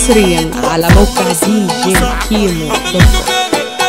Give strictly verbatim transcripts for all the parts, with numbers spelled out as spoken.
حصريا على موقع دي جي كيمو دوت كوم.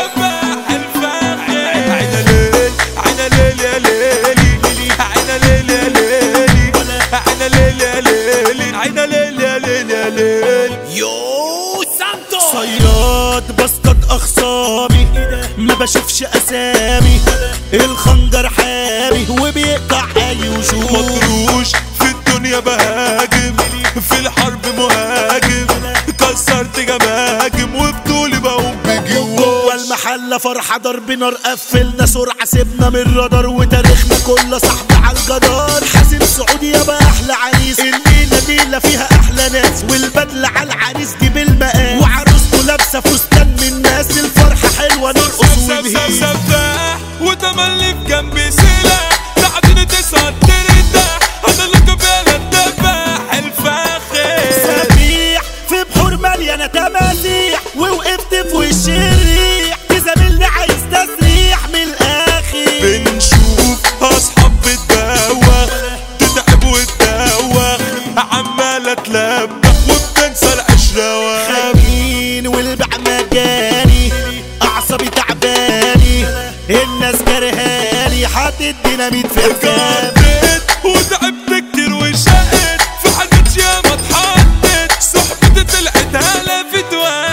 صياد بسقط اخصامي ما بشوفش اسامي، الخنجر حامي وبيقطع اي وشوش، مطروش في الدنيا بهاجم، في الحرب مهاجم، كسرت جماجم وبطولي بقوم بجيوش. جوه المحله فرحه ضرب نار، قفلنا سرعه سيبنا من الرادار، وتاريخنا كله صاحبي على الجدار. حازم سعودي يابا احلى عريس، الليله ليله فيها احلى ناس، والبدله على العريس دي بالمقاس، وعروسته لابسه فستان من ناس، الفرحه حلوه نرقص ونهيس. سفاح وتملي بجنبي سلاح، تعديني تسعد ترتاح، انا اللي فعلا الدباح الفاخر. سبيح في بحور مليانه تماسيح، ووقفت في وش الريح، تزاملني عايز تسريح من الاخر. بنشوف اصحاب بتدوخ، تتعب وتدوخ، عماله تلبخ وبتنسى العشره. خايفين والبيع مجاني، اعصابي تعباني، الناس كرهاني، حاطط ديناميت في اتجدد وتعبت كتير وشقت، في حاجات ياما اتحطت، صحبتي طلعت هلا في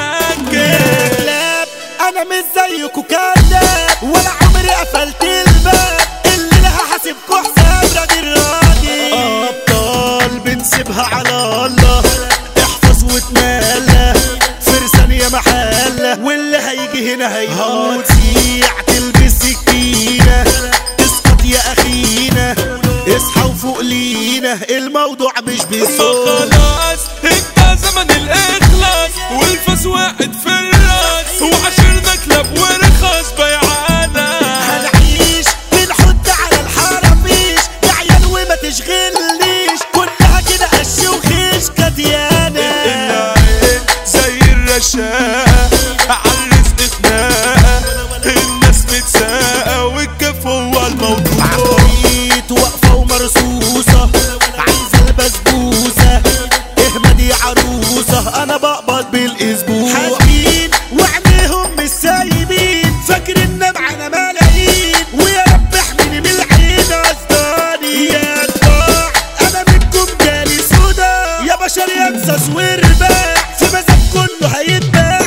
توكل. انا مش زيكوا كداب، ولا عمري قفلت الباب، اللي لها حاسبكوا حساب راجل راضي. ابطال بنسيبها على الله، احفظ وتملى فرسان يا محله، واللي هيجي هنا هيموت. سيع تلبس سكينه، اسقط يا اخينا، اصحى وفوق لينا، الموضوع مش بالصوت. خلاص انت زمن الاخلاص، والفاس واقد في الراس، وعشرنا كلاب ورخاص بيعانا. هنعيش بنحط على الحرافيش، يا عيال وما تشغلنيش، كلها كده قش وخيش كديانة. العين زي الرشاقة، عالرزق خناقة، الناس متساقة، والكف هو الموضوع. عفاريت واقفة ومرصوصة، عايزة البسبوسة، اهمدي عروسة، انا بقبض بالاسبوع. حاسبين وعينيهم مش سايبين، فاكرنا معانا ملايين، ويا رب احميني من العين قصداني. يا اتباع انا منكم جالي سودا، يا بشر ينسى وارباع، في مزاج كله هيتباع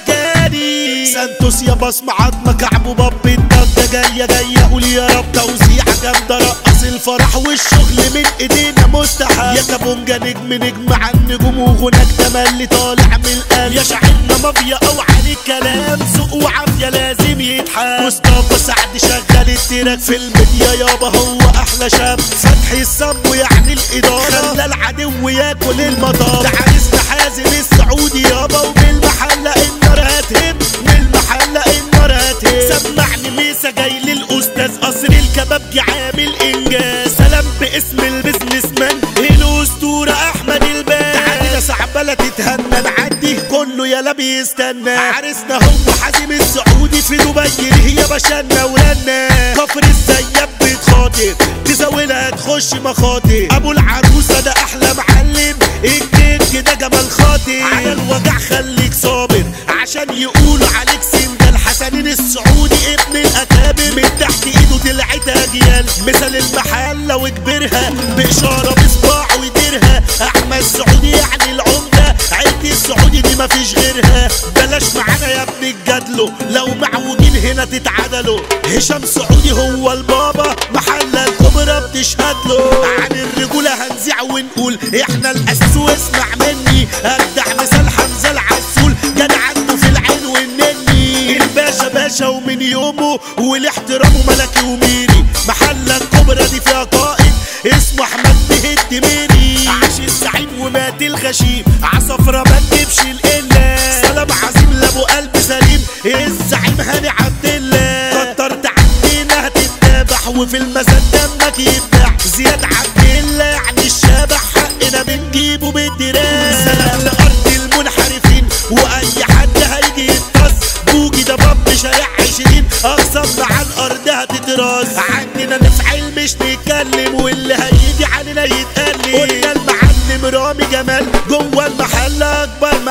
مجاني. سانتوس يا بصمة عظمة كعب وباب، الضجة جاية جاية، قول يا رب توزيعة جامدة، رقص الفرح والشغل من ايدينا مستحب. يا كابونجا نجم نجم عن نجوم، وغناك تملي طالع من القلب، يا شاعرنا مافيا او عليك كلام، سوق وعافية لازم يتحب. مصطفى سعد شغال التراك في الميديا يابا، هو احلى شاب، فتحي الصب يعني الادارة، خلى العدو ياكل المطار. تعالى حازم السعودي يابا، وبالمحلة النار هتهم، من المحلة النار هتهم. سمعني ميسا جاي للاستاذ، قصر الكبابجي عامل انجاز، سلام باسم البزنس مان الاسطورة احمد الباز. تعالى صعبة تتهنى، نعدي كله يلا بيستنى، عرسنا هو حازم السعودي في دبي، اللي هي بشنا ورنا. كفر السياب بيتخاطب، تزاولها تخش مخاطر، ابو العروسة ده احلى معلم، الكيك كده جمال خاطر. على الوجع خليك صابر، عشان يقولوا عليك سندال. حسنين السعودي ابن الاكابر، من تحت ايده طلعت اجيال، مثل المحله وكبرها، باشاره بصباعه ويديرها. احمد سعودي يعني العمده، عيلتي السعودي دي مفيش غيرها. بلاش معانا يا ابن الجدلو، لو معوجين هنا تتعدلوا. هشام سعودي هو البابا، محله الكبرى بتشهد له. عن الرجوله هنزيع ونقول احنا الاساس، واسمع مني ابدع مثال حمزه العسول، جدع عنده في العين والنني. الباشا باشا ومن يومه والاحترام ملكي وميري، محله الكبرى دي فيها قائد اسمه احمد بهد ميري. عاش الزعيم ومات الغشيم، عصفرة ما تجيبش القله. سلام عظيم لابو قلب سليم، الزعيم هاني عبد الله. كترت عندنا هتتذبح، وفي المزاد دمك يتباع. زياد عبد الله يعني الشبح، حقنا بنجيبه بالدراع. سلام لارض المنحرفين، واي حد هيجي يتص، بوجي ده باب شارع عشرين، اقسمنا عن ارضها تتراس. عندنا نفعل مش نتكلم، واللي هيجي علينا يتقلب. قلنا المعلم رامي جمال، جوه المحل اكبر معلم.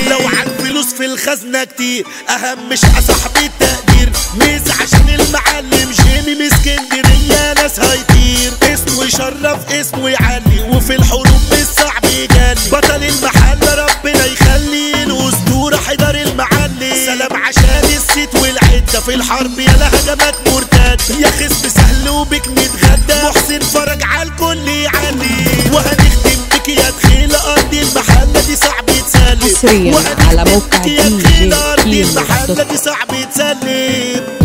لو عالفلوس في الخزنة كتير اهم مش صاحبي التقدير ميز عشان المعلم جيمي من اسكندرية ناس هيطير اسمه يشرف اسمه يعلي وفي الحروب مش صعب يجلي بطل المحل ربنا يخلي الاسطورة حيدر المعلي سلام عشان الست والعدة في الحرب يا هجمات مرتدة يا خصم سهل وبك نتغدى محسن فرج عالكل يعلي وهنختم بك يا دخيل ارض المحلة دي صعب يتسلم حصريا على موقع دي جي ارض كيمو المحلة دوت دي صعب يتسلم.